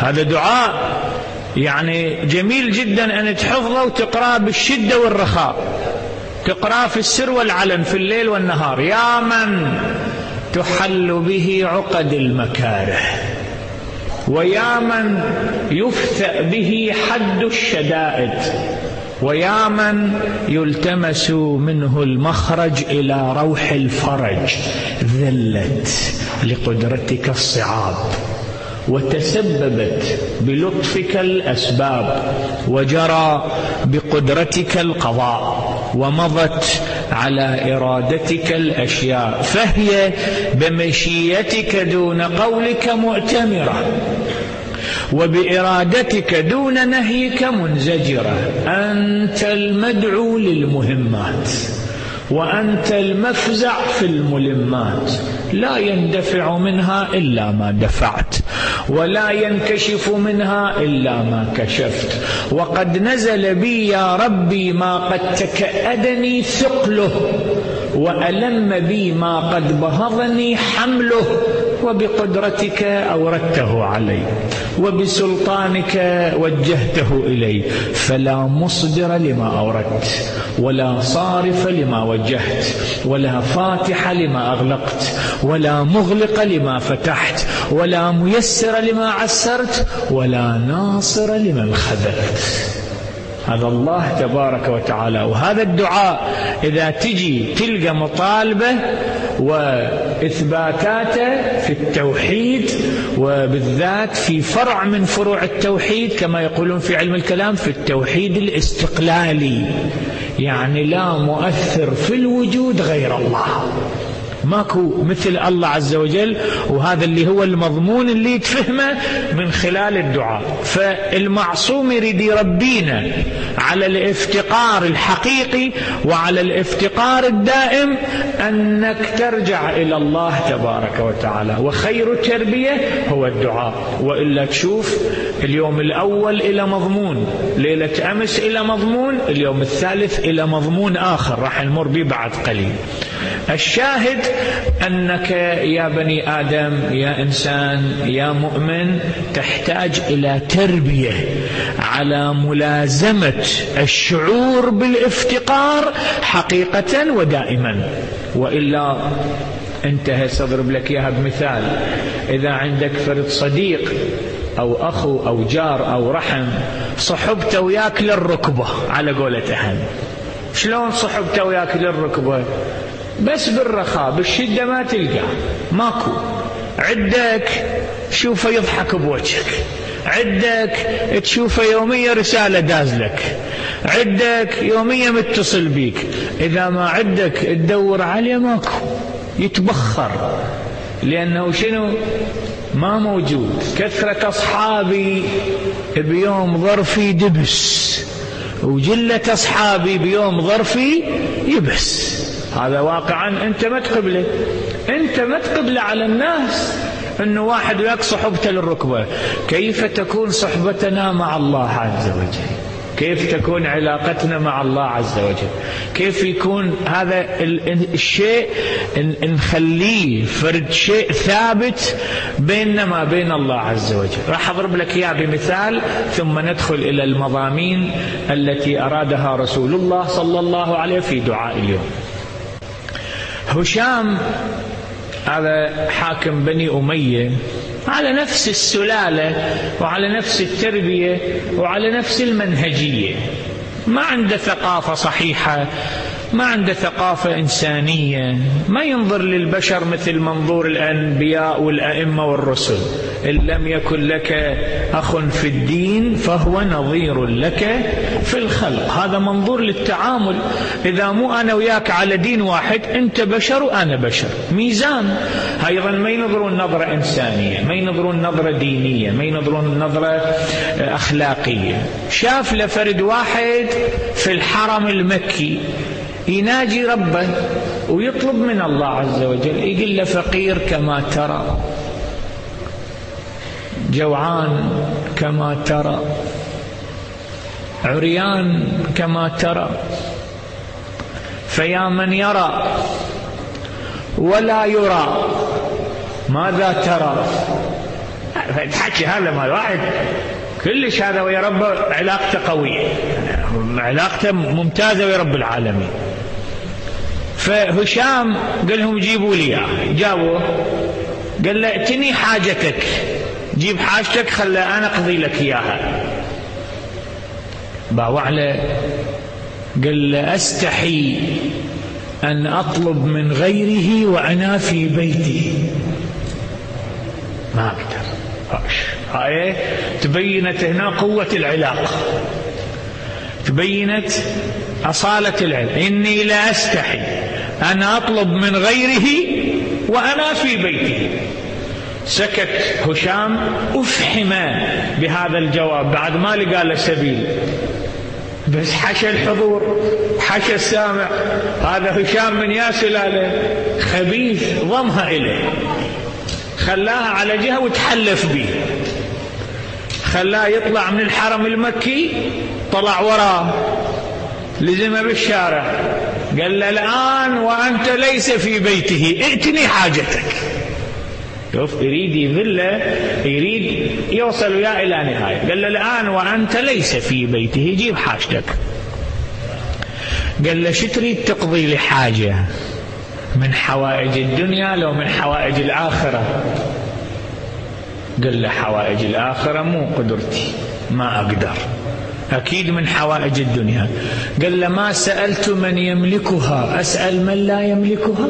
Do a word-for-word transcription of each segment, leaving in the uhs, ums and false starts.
هذا دعاء يعني جميل جدا أن تحفظه وتقرأه بالشدة والرخاء، تقرأه في السر والعلن في الليل والنهار. يا من تحل به عقد المكاره، ويا من يفتأ به حد الشدائد، ويا من يلتمس منه المخرج إلى روح الفرج. ذلت لقدرتك الصعاب، وتسببت بلطفك الأسباب، وجرى بقدرتك القضاء، ومضت على إرادتك الأشياء، فهي بمشيتك دون قولك مؤتمرة، وبإرادتك دون نهيك منزجرة. أنت المدعو للمهمات، وأنت المفزع في الملمات، لا يندفع منها إلا ما دفعت، ولا ينكشف منها إلا ما كشفت. وقد نزل بي يا ربي ما قد تكأدني ثقله، وألم بي ما قد بهضني حمله، وبقدرتك أوردته علي، وبسلطانك وجهته إلي، فلا مصدر لما أوردت، ولا صارف لما وجهت، ولا فاتح لما أغلقت، ولا مغلق لما فتحت، ولا ميسر لما عسرت، ولا ناصر لمن خذلت. هذا الله تبارك وتعالى. وهذا الدعاء إذا تجي تلقى مطالبة وإثباتاته في التوحيد، وبالذات في فرع من فروع التوحيد كما يقولون في علم الكلام، في التوحيد الاستقلالي، يعني لا مؤثر في الوجود غير الله، ماكو مثل الله عز وجل. وهذا اللي هو المضمون اللي يتفهمه من خلال الدعاء. فالمعصوم يريد يربينا على الافتقار الحقيقي وعلى الافتقار الدائم، أنك ترجع إلى الله تبارك وتعالى، وخير التربية هو الدعاء. وإلا تشوف اليوم الأول إلى مضمون، ليلة أمس إلى مضمون، اليوم الثالث إلى مضمون آخر راح نمر به بعد قليل. الشاهد أنك يا بني آدم، يا إنسان، يا مؤمن، تحتاج إلى تربية على ملازمة الشعور بالافتقار حقيقة ودائما. وإلا انتهى. سأضرب لك إياها بمثال. إذا عندك فرد صديق أو أخو أو جار أو رحم، صحبته وياك للركبة على قولة أهل. شلون صحبته وياك للركبة؟ بس بالرخاء، بالشدة ما تلقى، ماكو. عندك شوفه يضحك بوجهك، عندك تشوفه يوميا رسالة دازلك، عندك يوميا متصل بيك. إذا ما عندك تدور عليه ماكو، يتبخر، لأنه شنو؟ ما موجود. كثرة أصحابي بيوم ظرفي دبس، وجلة أصحابي بيوم ظرفي يبس. هذا واقعا أنت ما تقبله، أنت ما تقبله على الناس، أنه واحد وياك صحبته للركبة. كيف تكون صحبتنا مع الله عز وجل؟ كيف تكون علاقتنا مع الله عز وجل؟ كيف يكون هذا الشيء نخليه فرد شيء ثابت بيننا ما بين الله عز وجل؟ راح أضرب لك إياه بمثال، ثم ندخل إلى المضامين التي أرادها رسول الله صلى الله عليه في دعاء اليوم. هشام هذا حاكم بني أمية، على نفس السلالة وعلى نفس التربية وعلى نفس المنهجية، ما عنده ثقافة صحيحة، ما عنده ثقافة إنسانية، ما ينظر للبشر مثل منظور الأنبياء والأئمة والرسل. إن لم يكن لك أخ في الدين فهو نظير لك في الخلق. هذا منظور للتعامل. إذا مو أنا وياك على دين واحد، أنت بشر وأنا بشر، ميزان. أيضا ما ينظرون نظرة إنسانية، ما ينظرون نظرة دينية، ما ينظرون نظرة أخلاقية. شاف لفرد واحد في الحرم المكي يناجي ربه ويطلب من الله عز وجل، يقول له فقير كما ترى، جوعان كما ترى، عريان كما ترى، فيا من يرى ولا يرى ماذا ترى؟ الحكي هذا مال واحد كلش هذا ويا رب علاقته قوية، علاقته ممتازة ويا رب العالمين. فهشام قال لهم جيبوا لي اياه، جابوه قال له ائتني حاجتك، جيب حاجتك خلى انا اقضي لك اياها. باوع له قال له استحي ان اطلب من غيره وانا في بيتي، ما اقدر. هاي تبينت هنا قوة العلاقة، تبينت أصالة العلم. إني لا أستحي أن أطلب من غيره وأنا في بيته. سكت هشام أفحما بهذا الجواب بعد ما لقى له سبيل، بس حشى الحضور حشى السامع. هذا هشام من يا سلالة خبيث، ضمها إليه، خلاها على جهة وتحلف به، خلاه يطلع من الحرم المكي، طلع وراه لزمه بالشارع، قال له الآن وأنت ليس في بيته ائتني حاجتك. شوف يريد يذله، يريد يوصل وياه إلى نهاية. قال له الآن وأنت ليس في بيته جيب حاجتك. قال له شو تريد تقضي لي حاجة من حوائج الدنيا لو من حوائج الآخرة؟ قال له حوائج الآخرة مو قدرتي، ما أقدر، أكيد من حوائج الدنيا. قال له ما سألت من يملكها، أسأل من لا يملكها؟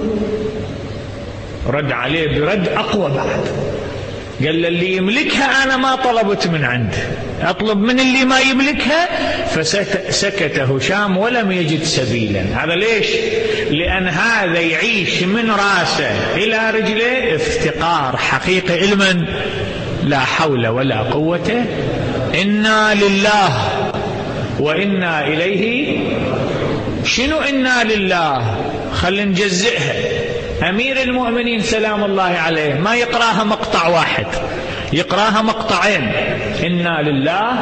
رد عليه برد أقوى بعد، قال له اللي يملكها أنا ما طلبت من عنده، أطلب من اللي ما يملكها. فسكت هشام ولم يجد سبيلا. هذا ليش؟ لأن هذا يعيش من راسه إلى رجله افتقار حقيقي علما لا حول ولا قوة. إنا لله وإنا إليه. شنو إنا لله؟ خلينا نجزئها. أمير المؤمنين سلام الله عليه ما يقراها مقطع واحد، يقراها مقطعين. إنا لله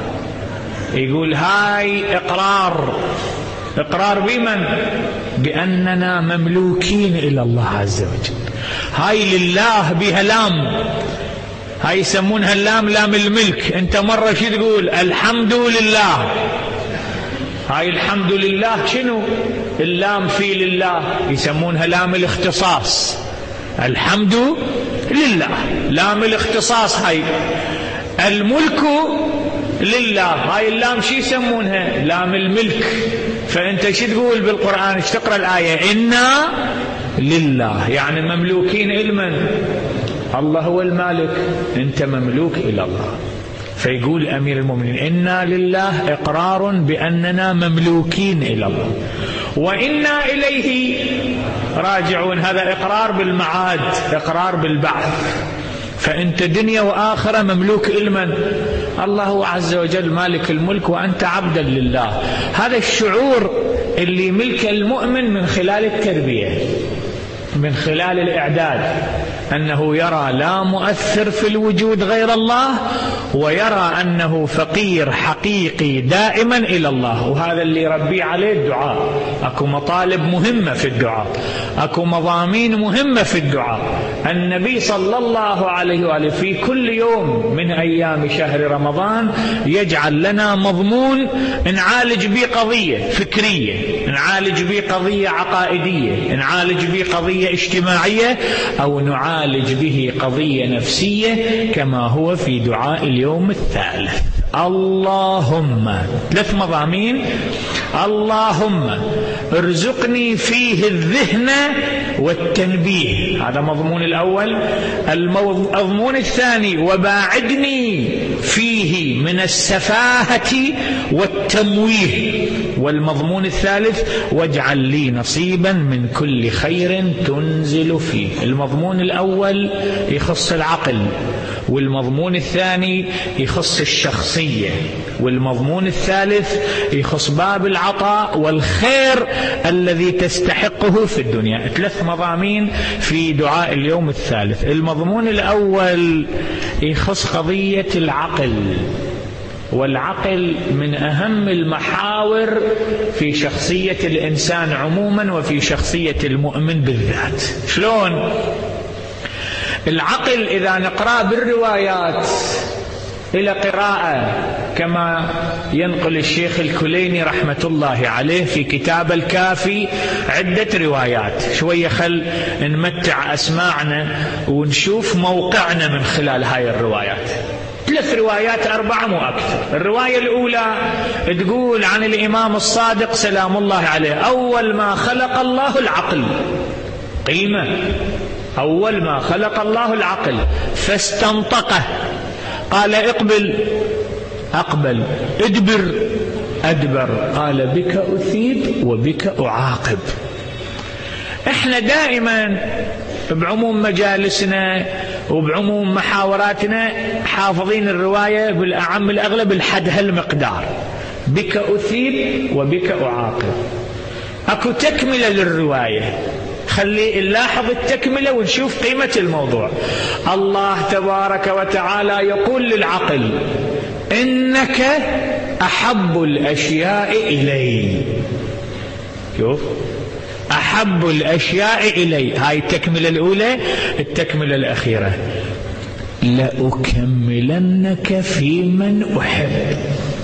يقول هاي إقرار، إقرار بمن؟ بأننا مملوكين إلى الله عز وجل. هاي لله بها لام، هاي يسمونها اللام لام الملك. انت مرة شو تقول؟ الحمد لله. هاي الحمد لله شنو؟ اللام في لله، يسمونها لام الاختصاص. الحمد لله لام الاختصاص. هاي الملك لله، هاي اللام شو يسمونها؟ لام الملك. فانت شو تقول بالقرآن؟ ايش تقرأ الآية؟ إنا لله، يعني مملوكين علما. الله هو المالك، انت مملوك إلى الله. فيقول أمير المؤمنين إنا لله إقرار بأننا مملوكين إلى الله وإنا إليه راجعون. هذا إقرار بالمعاد، إقرار بالبعث. فأنت دنيا وآخرة مملوك علما. الله عز وجل مالك الملك وأنت عبدا لله. هذا الشعور اللي ملك المؤمن من خلال التربية، من خلال الإعداد، أنه يرى لا مؤثر في الوجود غير الله، ويرى أنه فقير حقيقي دائما إلى الله. وهذا اللي يربي عليه الدعاء. أكو مطالب مهمة في الدعاء، أكو مضامين مهمة في الدعاء. النبي صلى الله عليه وآله في كل يوم من أيام شهر رمضان يجعل لنا مضمون نعالج به قضية فكرية، نعالج به قضية عقائدية، نعالج به قضية اجتماعية، أو نعالج به قضية نفسية، كما هو في دعاء اليوم الثالث. اللهم، ثلاث مضامين. اللهم ارزقني فيه الذهن والتنبيه، هذا مضمون الأول. المضمون الثاني وباعدني فيه من السفاهة والتمويه. والمضمون الثالث واجعل لي نصيبا من كل خير تنزل فيه. المضمون الأول يخص العقل، والمضمون الثاني يخص الشخصية، والمضمون الثالث يخص باب العطاء والخير الذي تستحقه في الدنيا. ثلاث مضامين في دعاء اليوم الثالث. المضمون الأول يخص قضية العقل، والعقل من أهم المحاور في شخصية الإنسان عموما وفي شخصية المؤمن بالذات. شلون؟ العقل إذا نقرأ بالروايات إلى قراءة كما ينقل الشيخ الكليني رحمة الله عليه في كتاب الكافي عدة روايات. شوية خل نمتع أسماعنا ونشوف موقعنا من خلال هاي الروايات. ثلاث روايات أربعة مو أكثر. الرواية الأولى تقول عن الإمام الصادق سلام الله عليه: أول ما خلق الله العقل، قيمة، أول ما خلق الله العقل فاستنطقه، قال اقبل، أقبل، ادبر، أدبر، قال بك أثيب وبك أعاقب. احنا دائما بعموم مجالسنا وبعموم محاوراتنا حافظين الرواية بالأعم الأغلب الحد هالمقدار: بك أثيب وبك أعاقب. أكو تكملة للرواية، خلي نلاحظ التكملة ونشوف قيمة الموضوع. الله تبارك وتعالى يقول للعقل: إنك أحب الأشياء إلي. شوف، أحب الأشياء إلي، هاي التكملة الأولى. التكملة الأخيرة: لأكملنك في من أحب.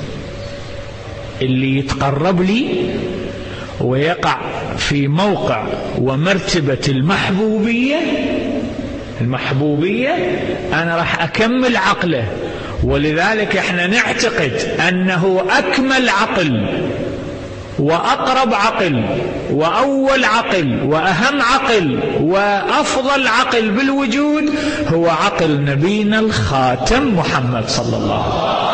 اللي يتقرب لي ويقع في موقع ومرتبة المحبوبية المحبوبية أنا راح أكمل عقله. ولذلك احنا نعتقد أنه أكمل عقل وأقرب عقل وأول عقل وأهم عقل وأفضل عقل بالوجود هو عقل نبينا الخاتم محمد صلى الله عليه وسلم.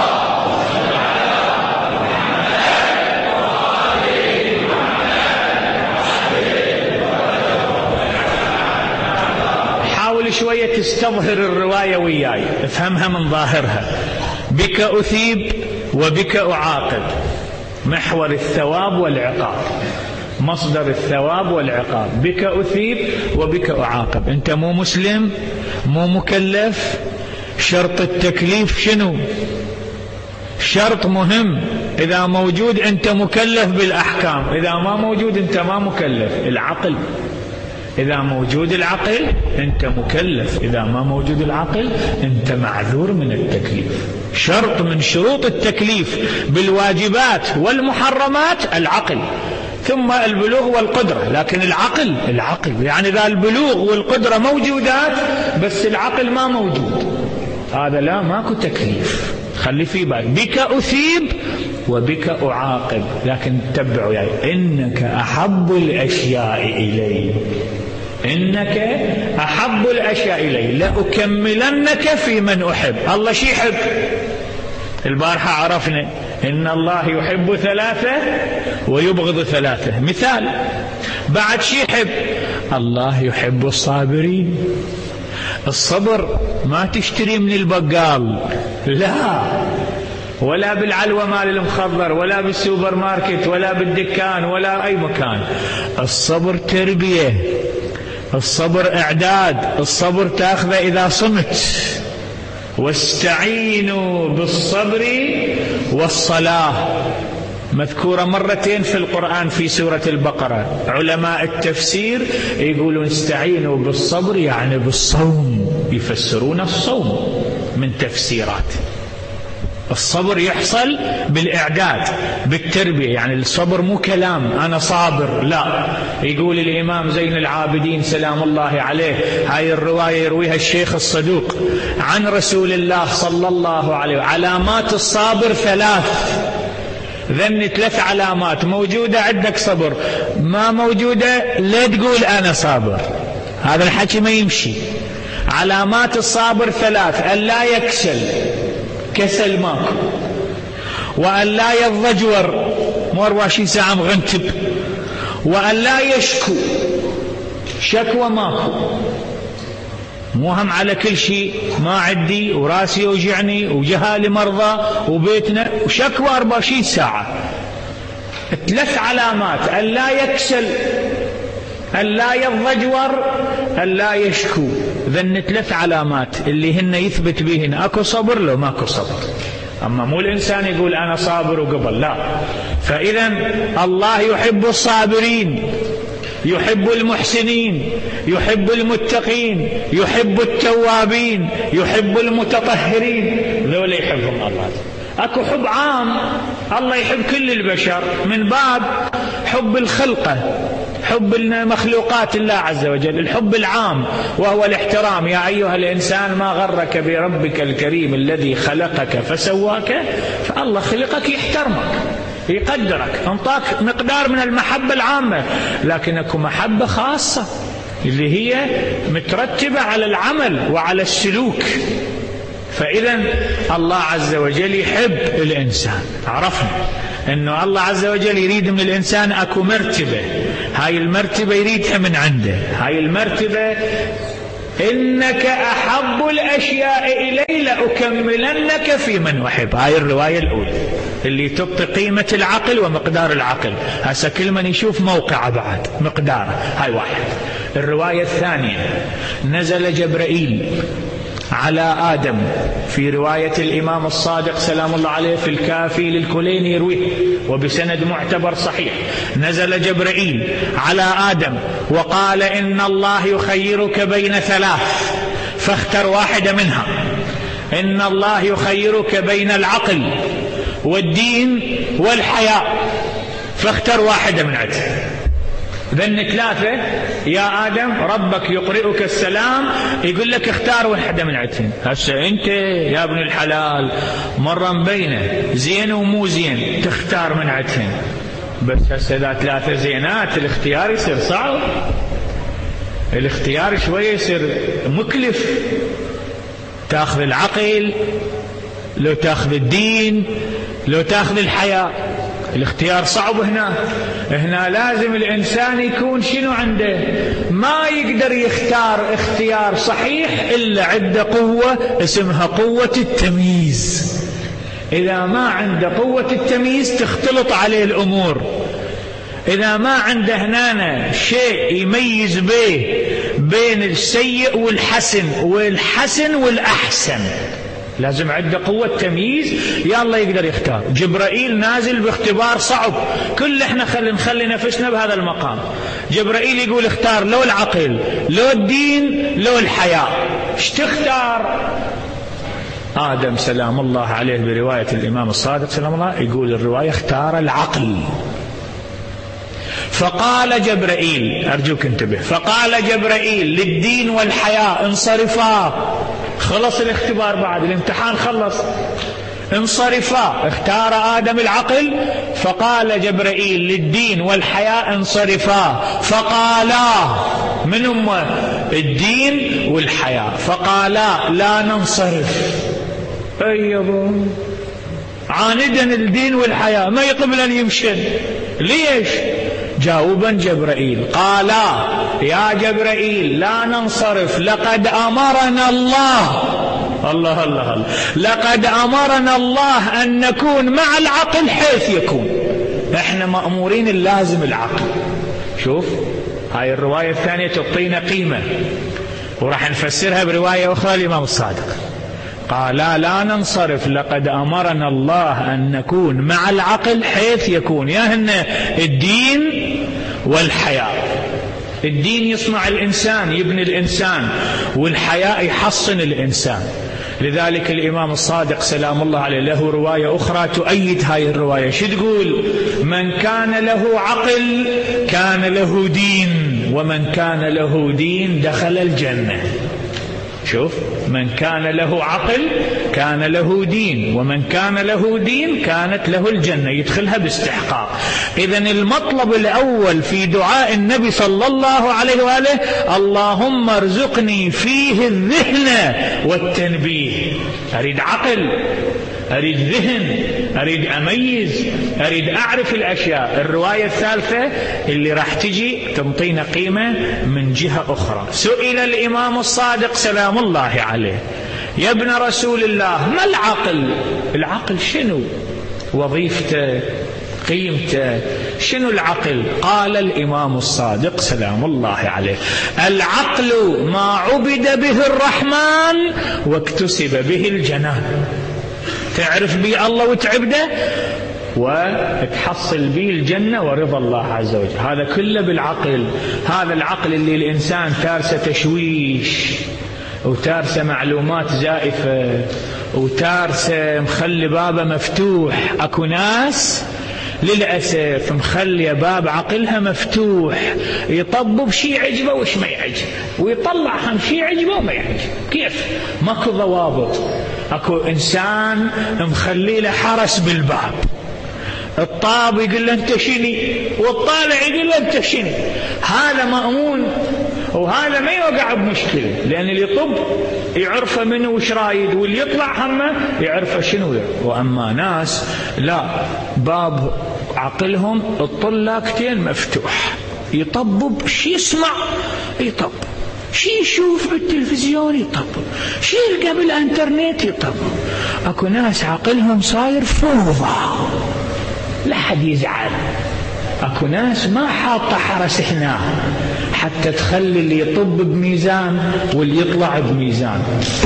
شوية تستظهر الرواية وياي، افهمها من ظاهرها. بك أثيب وبك أعاقب، محور الثواب والعقاب، مصدر الثواب والعقاب. بك أثيب وبك أعاقب. أنت مو مسلم، مو مكلف. شرط التكليف شنو؟ شرط مهم. إذا موجود أنت مكلف بالأحكام، إذا ما موجود أنت ما مكلف. العقل، إذا موجود العقل أنت مكلف، إذا ما موجود العقل أنت معذور من التكليف. شرط من شروط التكليف بالواجبات والمحرمات العقل، ثم البلوغ والقدرة. لكن العقل العقل يعني إذا البلوغ والقدرة موجودات بس العقل ما موجود، هذا لا، ماكو تكليف. خلي في بالك: بك أثيب وبك أعاقب. لكن تبعوا يعني: إنك أحب الأشياء إلي، إنك أحب الأشياء إلي، لأكملنك في من أحب. الله شي يحب؟ البارحة عرفنا إن الله يحب ثلاثة ويبغض ثلاثة. مثال بعد شي يحب؟ الله يحب الصابرين. الصبر ما تشتري من البقال، لا، ولا بالعلوة مال المخضر، ولا بالسوبر ماركت، ولا بالدكان، ولا أي مكان. الصبر تربية، الصبر إعداد، الصبر تأخذه إذا صمت. واستعينوا بالصبر والصلاة، مذكورة مرتين في القرآن في سورة البقرة. علماء التفسير يقولون استعينوا بالصبر يعني بالصوم، يفسرون الصوم من تفسيرات. الصبر يحصل بالإعداد بالتربية، يعني الصبر مو كلام أنا صابر، لا. يقول الإمام زين العابدين سلام الله عليه، هاي الرواية يرويها الشيخ الصدوق عن رسول الله صلى الله عليه وسلم: علامات الصابر ثلاث. ذن ثلاث علامات موجودة عندك صبر، ما موجودة لا تقول أنا صابر، هذا الحكي ما يمشي. علامات الصابر ثلاث: أن لا يكسل، كسل ماكو، وأن لا يضجور، مو أربعة وعشرين ساعة مغنتب، وأن لا يشكو، شكوى ماكو، مو هم على كل شيء، ما عندي وراسي يوجعني وجهالي مرضى وبيتنا وشكوى أربعة وعشرين ساعة. ثلاث علامات: أن لا يكسل، أن لا يضجور، أن لا يشكو. ذن ثلاث علامات اللي هن يثبت بهن أكو صبر لو ماكو صبر. أما مو الإنسان يقول أنا صابر وقبل، لا. فإذا الله يحب الصابرين، يحب المحسنين، يحب المتقين، يحب التوابين، يحب المتطهرين، ذولا يحبهم الله. اكو حب عام، الله يحب كل البشر من باب حب الخلقة، حب المخلوقات الله عز وجل، الحب العام وهو الاحترام. يا أيها الإنسان ما غرك بربك الكريم الذي خلقك فسواك. فالله خلقك يحترمك يقدرك، انطاك مقدار من المحبة العامة، لكنكم محبة خاصة اللي هي مترتبة على العمل وعلى السلوك. فإذا الله عز وجل يحب الإنسان. عرفنا أنه الله عز وجل يريد من الإنسان أكو مرتبة، هاي المرتبة يريدها من عنده، هاي المرتبة إنك أحب الأشياء إلي لأكملنك في من أحب. هاي الرواية الأولى اللي تبطي قيمة العقل ومقدار العقل. هسا كل من يشوف موقعه بعد مقداره. هاي واحد. الرواية الثانية نزل جبرائيل على آدم في رواية الإمام الصادق سلام الله عليه في الكافي للكليني يرويه وبسند معتبر صحيح. نزل جبرائيل على آدم وقال إن الله يخيرك بين ثلاث فاختر واحدة منها. إن الله يخيرك بين العقل والدين والحياء فاختر واحدة من عدها. ذن ثلاثة يا آدم ربك يقرئك السلام يقول لك اختار واحدة من عدهن. هسه انت يا ابن الحلال مرة مبينة زين ومو زين تختار من عدهن، بس هسه اذا ثلاثة زينات الاختيار يصير صعب، الاختيار شوية يصير مكلف. تاخذ العقل لو تاخذ الدين لو تاخذ الحياة، الاختيار صعب. هنا هنا لازم الإنسان يكون شنو عنده؟ ما يقدر يختار اختيار صحيح إلا عنده قوة اسمها قوة التمييز. إذا ما عنده قوة التمييز تختلط عليه الأمور. إذا ما عنده هنا شيء يميز به بين السيء والحسن والحسن والأحسن، لازم عنده قوة تمييز، يا الله يقدر يختار. جبرائيل نازل باختبار صعب، كل احنا خلي نخلي نفسنا بهذا المقام. جبرائيل يقول اختار لو العقل لو الدين لو الحياة، ايش تختار؟ آدم سلام الله عليه برواية الإمام الصادق سلام الله يقول الرواية اختار العقل. فقال جبرائيل، أرجوك انتبه، فقال جبرائيل للدين والحياة انصرفا. خلص الاختبار بعد الامتحان خلص، انصرفا. اختار آدم العقل، فقال جبرائيل للدين والحياة انصرفا. فقالا، من هم؟ الدين والحياة. فقالا لا ننصرف. أيضا عاندا الدين والحياة ما يقبل أن يمشن. ليش؟ جاوبا جبرائيل قالا يا جبرائيل لا ننصرف، لقد أمرنا الله الله الله الله لقد أمرنا الله أن نكون مع العقل حيث يكون. احنا مأمورين اللازم العقل. شوف هاي الرواية الثانية تعطينا قيمة وراح نفسرها برواية أخرى الإمام الصادق. قال لا ننصرف، لقد أمرنا الله أن نكون مع العقل حيث يكون. يا هن الدين والحياة. الدين يصنع الإنسان يبني الإنسان، والحياة يحصن الإنسان. لذلك الإمام الصادق سلام الله عليه له رواية أخرى تؤيد هاي الرواية. شو تقول؟ من كان له عقل كان له دين، ومن كان له دين دخل الجنة. شوف، من كان له عقل كان له دين، ومن كان له دين كانت له الجنة، يدخلها باستحقاق. إذن المطلب الأول في دعاء النبي صلى الله عليه وآله اللهم ارزقني فيه الذهن والتنبيه. أريد عقل، أريد ذهن، أريد أميز، أريد أعرف الأشياء. الرواية الثالثة اللي راح تجي تنطينا قيمة من جهة أخرى. سئل الإمام الصادق سلام الله عليه يا ابن رسول الله ما العقل؟ العقل شنو وظيفته قيمته؟ شنو العقل؟ قال الإمام الصادق سلام الله عليه العقل ما عبد به الرحمن واكتسب به الجنان. تعرف بي الله وتعبده وتحصل به الجنة ورضا الله عز وجل. هذا كله بالعقل. هذا العقل اللي الإنسان تارسه تشويش وتارسه معلومات زائفة وتارسه مخلي بابه مفتوح. أكو ناس للأسف مخلي باب عقلها مفتوح، يطبب شي يعجبه وش ما يعجبه، ويطلع هم شي يعجبه وما يعجبه. كيف؟ ماكو ضوابط. أكو إنسان مخلي له حرس بالباب، الطاب يقول له أنت شني، والطالع يقول له أنت شني. هذا مأمون وهذا ما يوقع بمشكلة، لأن اللي يطب يعرفه منه وش رايد، واللي يطلع همه يعرفه شنو. وأما ناس لا، باب عقلهم الطلاقتين مفتوح، يطبب شي يسمع يطبب، شي يشوف بالتلفزيون يطبب، شي يلقى بالانترنت يطبب. اكو ناس عقلهم صاير فوضى لا حد يزعل. اكو ناس ما حاطه حرس هنا حتى تخلي اللي يطب بميزان واللي يطلع بميزان.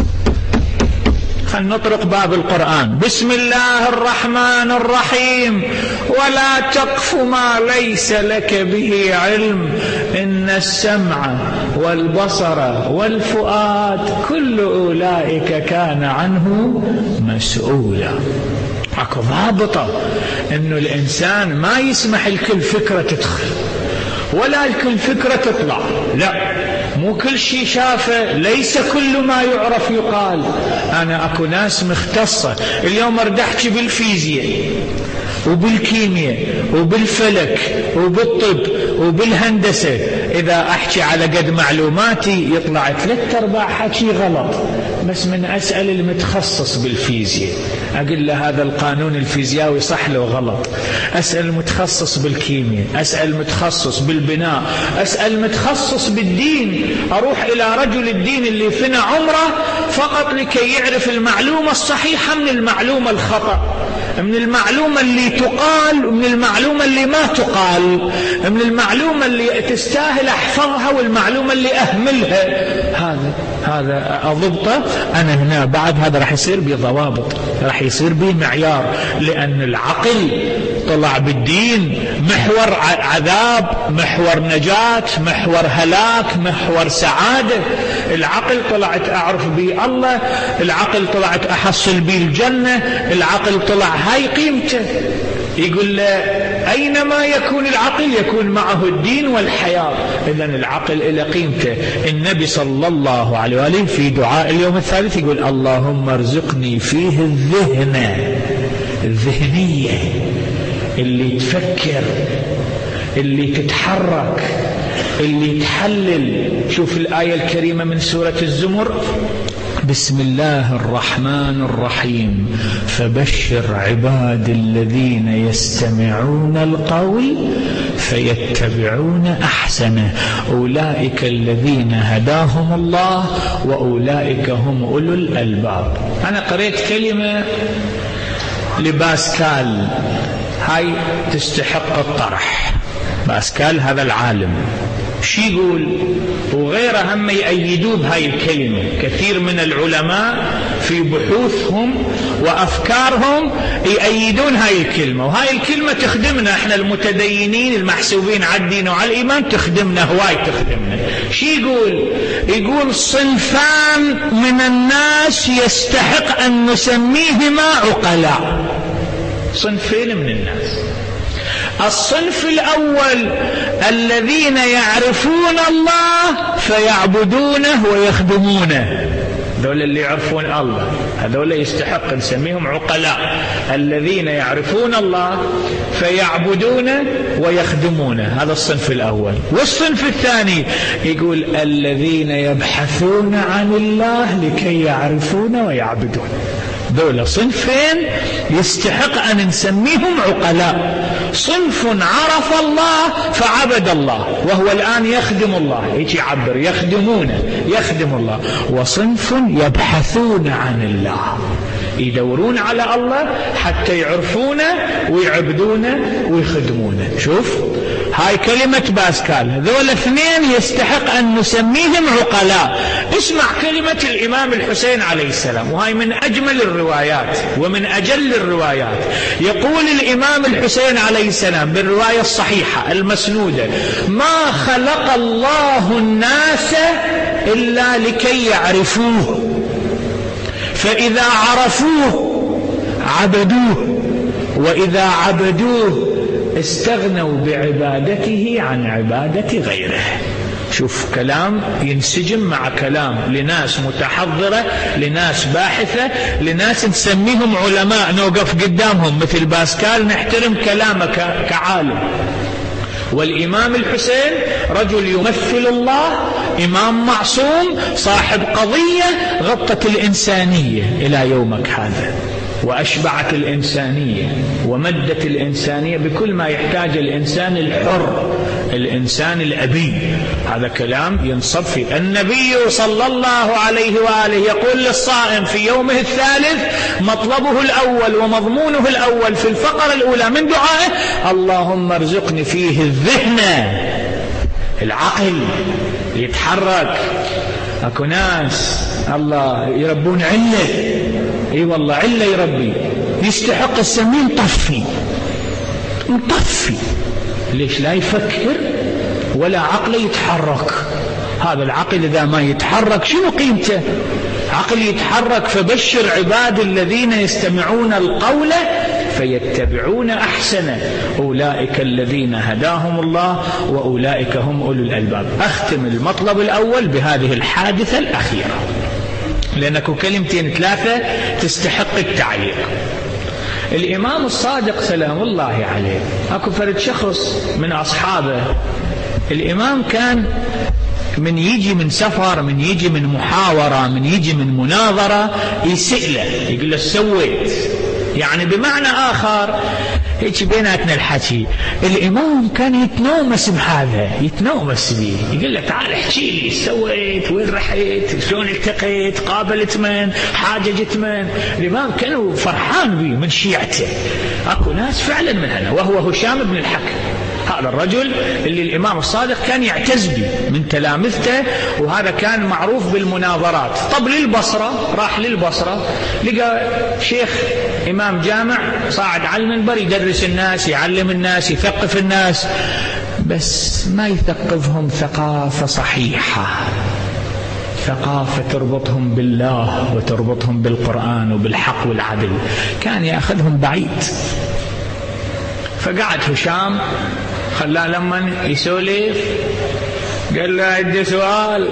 خلنا نطرق باب القرآن. بسم الله الرحمن الرحيم. ولا تقف ما ليس لك به علم إن السمع والبصر والفؤاد كل أولئك كان عنه مسؤولا. اكو ضابطة انه الانسان ما يسمح لكل فكرة تدخل ولا لكل فكرة تطلع. لا، مو كل شيء شافه، ليس كل ما يعرف يقال. انا اكو ناس مختصة اليوم اريد احكي بالفيزياء وبالكيمياء وبالفلك وبالطب وبالهندسة، إذا أحكي على قد معلوماتي يطلع ثلاث أرباع حكي غلط. بس من أسأل المتخصص بالفيزياء أقول له هذا القانون الفيزيائي صح له غلط، أسأل المتخصص بالكيمياء، أسأل المتخصص بالبناء، أسأل المتخصص بالدين، أروح إلى رجل الدين اللي فنى عمره فقط لكي يعرف المعلومة الصحيحة من المعلومة الخطأ، من المعلومة اللي تقال ومن المعلومة اللي ما تقال، من المعلومة اللي تستاهل أحفظها والمعلومة اللي أهملها. هذا هذا أضبطه أنا هنا. بعد هذا راح يصير بضوابط، راح يصير بمعيار، لأن العقل طلع بالدين محور عذاب، محور نجاة، محور هلاك، محور سعادة. العقل طلعت أعرف به الله، العقل طلعت أحصل به الجنة، العقل طلع هاي قيمته. يقول له أينما يكون العقل يكون معه الدين والحياة. إذن العقل إلى قيمته. النبي صلى الله عليه وآله في دعاء اليوم الثالث يقول اللهم ارزقني فيه الذهن، الذهنية اللي تفكر، اللي تتحرك، اللي تحلل. شوف الآية الكريمة من سورة الزمر، بسم الله الرحمن الرحيم فبشر عباد الذين يستمعون القول فيتبعون أحسنه أولئك الذين هداهم الله وأولئك هم أولو الألباب. أنا قرأت كلمة لباسكال، هاي تستحق الطرح. باسكال هذا العالم شي يقول، وغيره هم يأيدوا بهاي الكلمة. كثير من العلماء في بحوثهم وأفكارهم يأيدون هاي الكلمة، وهاي الكلمة تخدمنا احنا المتدينين المحسوبين على الدين وعلى الإيمان، تخدمنا هواي تخدمنا. شي يقول؟ يقول صنفان من الناس يستحق أن نسميهما عقلاء. صنفين من الناس. الصنف الأول الذين يعرفون الله فيعبدونه ويخدمونه، هذول اللي يعرفون الله، هذول يستحق نسميهم عقلاء. الذين يعرفون الله فيعبدونه ويخدمونه، هذا الصنف الأول. والصنف الثاني يقول الذين يبحثون عن الله لكي يعرفونه ويعبدونه. دول صنفين يستحق أن نسميهم عقلاء. صنف عرف الله فعبد الله وهو الآن يخدم الله، يجي يعبر يخدمونه يخدم الله. وصنف يبحثون عن الله، يدورون على الله حتى يعرفونه ويعبدونه ويخدمونه. شوف هاي كلمة باسكال. هذول اثنين يستحق أن نسميهم عقلاء. اسمع كلمة الإمام الحسين عليه السلام، وهاي من أجمل الروايات ومن أجل الروايات. يقول الإمام الحسين عليه السلام بالرواية الصحيحة المسنودة: ما خلق الله الناس إلا لكي يعرفوه، فإذا عرفوه عبدوه، وإذا عبدوه استغنوا بعبادته عن عبادة غيره. شوف كلام ينسجم مع كلام لناس متحضرة، لناس باحثة، لناس نسميهم علماء نوقف قدامهم مثل باسكال نحترم كلامك كعالم. والإمام الحسين رجل يمثل الله، إمام معصوم، صاحب قضية غطت الإنسانية إلى يومك هذا، وأشبعت الإنسانية ومدت الإنسانية بكل ما يحتاج الإنسان الحر، الإنسان الأبي. هذا كلام ينصب فيه. النبي صلى الله عليه وآله يقول للصائم في يومه الثالث مطلبه الأول ومضمونه الأول في الفقرة الأولى من دعائه: اللهم ارزقني فيه الذهن، العقل يتحرك. أكو ناس الله يربون علة، اي والله علة يربي، يستحق السمين طفي مطفي. ليش؟ لا يفكر ولا عقله يتحرك. هذا العقل إذا ما يتحرك شنو قيمته؟ عقل يتحرك. فبشر عباد الذين يستمعون القول فيتبعون أحسنه، أولئك الذين هداهم الله وأولئك هم أولو الألباب. أختم المطلب الأول بهذه الحادثة الأخيرة، لأنك كلمتين ثلاثة تستحق التعليق. الإمام الصادق سلام الله عليه، أكو فرد شخص من أصحابه، الإمام كان من يجي من سفر، من يجي من محاورة، من يجي من مناظرة، يسأله يقول له سويت، يعني بمعنى آخر هيك بيناتنا الحكي. الإمام كان يتنومس بهذا، يتنومس به، يقول له تعال احكي لي سويت، وين رحت، شلون التقيت، قابلت من، حاججت من. الإمام كانوا فرحان به من شيعته. أكو ناس فعلا من هنا، وهو هشام بن الحكم، هذا الرجل اللي الإمام الصادق كان يعتز به من تلامذته، وهذا كان معروف بالمناظرات. طب للبصرة، راح للبصرة لقى شيخ إمام جامع صاعد على المنبر يدرس الناس، يعلم الناس، يثقف الناس، بس ما يثقفهم ثقافة صحيحة، ثقافة تربطهم بالله وتربطهم بالقرآن وبالحق والعدل، كان يأخذهم بعيد. فقعد هشام خلاه لما يسولف قال له عندي سؤال.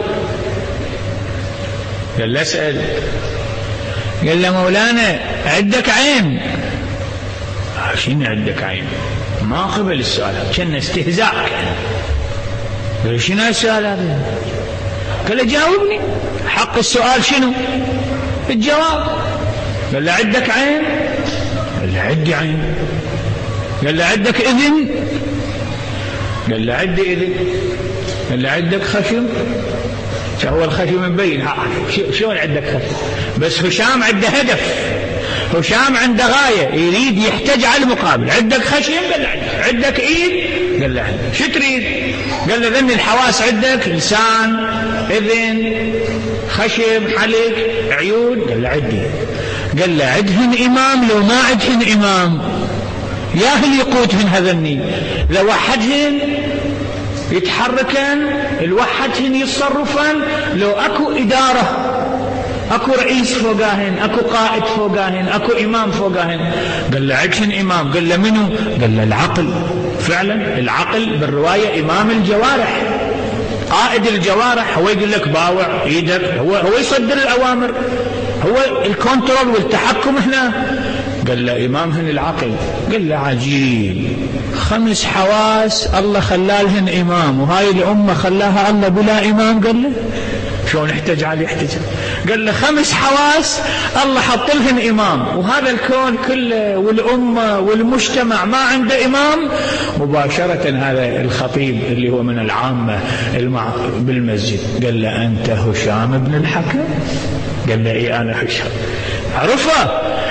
قال له اسأل. قال له مولانا عندك عين؟ شنو عندك عين؟ ما قبل السؤال، كان استهزاء. قال له شنو السؤال هذا؟ قال له جاوبني، حق السؤال شنو؟ الجواب. قال له عندك عين؟ قال له عندي عين. قال له عندك إذن؟ قال له عندي إذن. قال له عندك خشم؟ هو الخشم مبين، شلون عندك خشم؟ بس هشام عنده هدف، هشام عنده غاية، يريد يحتج على المقابل. عندك خشم؟ قال له عندك. عندك إيد؟ قال له عندك. شو تريد؟ قال له ذني الحواس عندك، لسان، إذن، خشم، حلق، عيون؟ قال له عندي. قال له عندهن إمام؟ لو ما عندهن إمام يا هل يقودهن هذني، لو وحدهن يتحركن، الوحدهن يتصرفن، لو اكو إدارة، اكو رئيس فوقاهن، اكو قائد فوقاهن، اكو إمام فوقاهن. قال له عندهن إمام. قال له منو؟ قال له العقل. فعلا العقل بالرواية إمام الجوارح، قائد الجوارح، هو يقول لك باوع ايدك، هو هو يصدر الأوامر، هو الكنترول والتحكم هنا. قال له إمامهن العقل. قال له عجيب، خمس حواس الله خلالهن إمام، وهاي الأمة خلاها الله بلا إمام. قال له شلون احتج عليه؟ احتج. قال له خمس حواس الله حط لهن إمام، وهذا الكون كله والأمة والمجتمع ما عنده إمام. مباشرة هذا الخطيب اللي هو من العامة بالمسجد قال له أنت هشام بن الحكم؟ قال له إيه أنا هشام. عرفه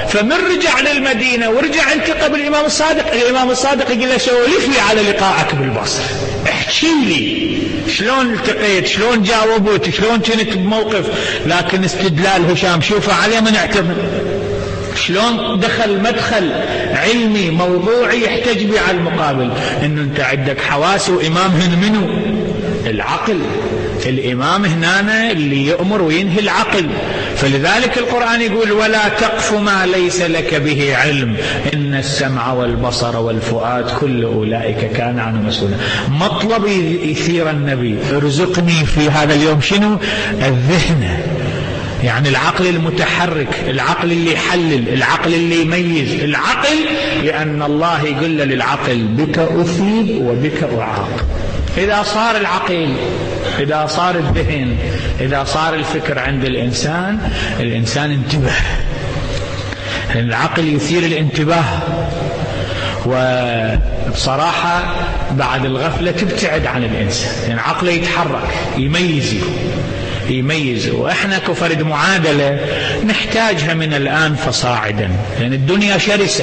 فمن رجع للمدينة ورجع التقى بالإمام الصادق، الإمام الصادق يقول له سولف لي على لقائك بالبصرة، احكي لي شلون التقيت، شلون جاوبت، شلون كنت بموقف. لكن استدلال هشام شوفوا عليه من اعتمد، شلون دخل مدخل علمي موضوعي يحتج به على المقابل. انه انت عندك حواس وامام هن منو؟ العقل. الامام هنا اللي يأمر وينهي العقل. فلذلك القرآن يقول ولا تقف ما ليس لك به علم إن السمع والبصر والفؤاد كل أولئك كان عنه مسؤولا. مطلب يثير النبي ارزقني في هذا اليوم شنو؟ الذهن، يعني العقل المتحرك، العقل اللي يحلل، العقل اللي يميز، العقل لأن الله يقول للعقل بك أثيب وبك أعاق. إذا صار العقل، إذا صار الذهن، إذا صار الفكر عند الإنسان، الإنسان انتبه. العقل يثير الانتباه، وبصراحة بعد الغفلة تبتعد عن الإنسان، يعني عقله يتحرك يميز يميز. وإحنا كفرد معادلة نحتاجها من الآن فصاعدا، لأن يعني الدنيا شرسة،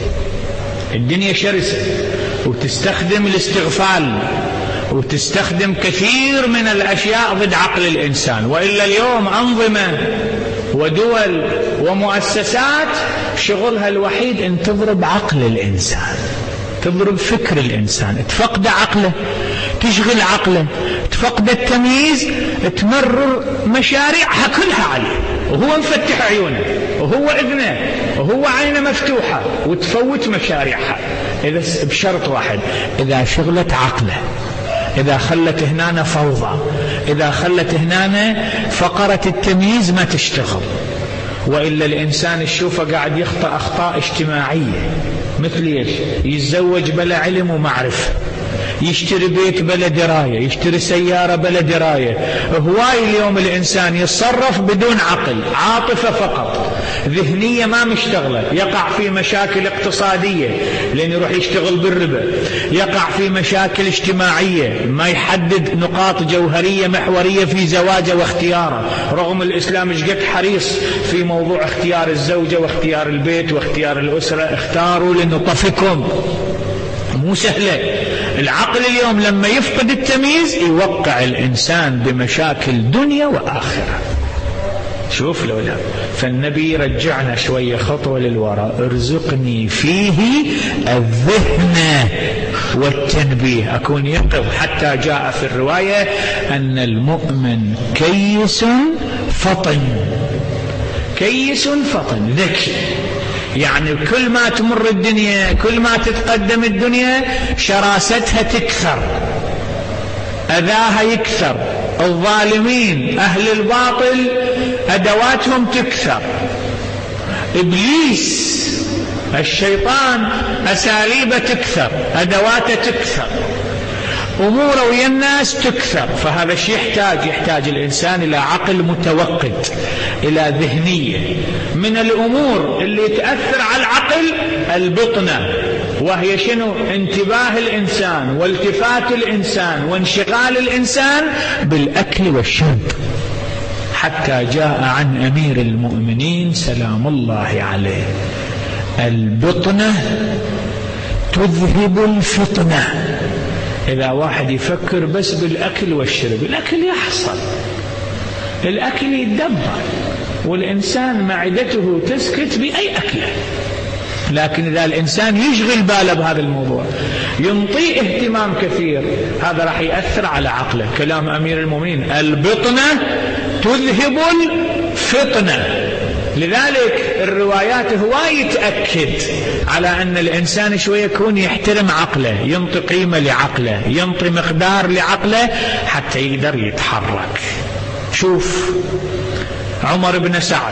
الدنيا شرسة وتستخدم الاستغفال وتستخدم كثير من الأشياء ضد عقل الإنسان. وإلا اليوم أنظمة ودول ومؤسسات شغلها الوحيد أن تضرب عقل الإنسان، تضرب فكر الإنسان، تفقد عقله، تشغل عقله، تفقد التمييز، تمرر مشاريعها كلها عليه، وهو مفتح عيونه وهو إذنه وهو عينه مفتوحة، وتفوت مشاريعها. إذا بشرط واحد، إذا شغلت عقله، إذا خلت هنا فوضى، إذا خلت هنا فقرة التمييز ما تشتغل. وإلا الإنسان الشوفة قاعد يخطأ أخطاء اجتماعية، مثل إيش؟ يتزوج بلا علم ومعرفة، يشتري بيت بلا دراية، يشتري سيارة بلا دراية. هواي اليوم الإنسان يتصرف بدون عقل، عاطفة فقط، ذهنية ما مشتغلة، يقع في مشاكل اقتصادية لأن يروح يشتغل بالربا، يقع في مشاكل اجتماعية، ما يحدد نقاط جوهرية محورية في زواجه واختياره، رغم الإسلام ايش حريص في موضوع اختيار الزوجة واختيار البيت واختيار الأسرة. اختاروا لنطفكم، مو سهلة. العقل اليوم لما يفقد التمييز يوقع الإنسان بمشاكل دنيا وآخرة. شوف لو لا، فالنبي رجعنا شوية خطوة للوراء، ارزقني فيه الذهن والتنبيه، أكون يقظ. حتى جاء في الرواية أن المؤمن كيس فطن، كيس فطن، ذكي، يعني كل ما تمر الدنيا، كل ما تتقدم الدنيا شراستها تكثر، أذاها يكثر، الظالمين أهل الباطل أدواتهم تكثر، إبليس الشيطان أساليبه تكثر، أدواته تكثر، أموره ويا الناس تكثر. فهذا الشيء يحتاج يحتاج الإنسان إلى عقل متوقد، إلى ذهنية. من الأمور اللي تأثر على العقل البطنة، وهي شنو؟ انتباه الإنسان والتفات الإنسان وانشغال الإنسان بالأكل والشرب. حتى جاء عن أمير المؤمنين سلام الله عليه: البطنة تذهب الفطنة. إذا واحد يفكر بس بالأكل والشرب، الأكل يحصل، الأكل يتدبر، والإنسان معدته تسكت بأي أكله. لكن إذا الإنسان يشغل باله بهذا الموضوع، ينطيه اهتمام كثير، هذا راح يأثر على عقله. كلام أمير المؤمنين: البطنة تذهب الفطنة. لذلك الروايات هواي تأكد على أن الإنسان شوية يكون يحترم عقله، ينطي قيمة لعقله، ينطي مقدار لعقله حتى يقدر يتحرك. شوف عمر بن سعد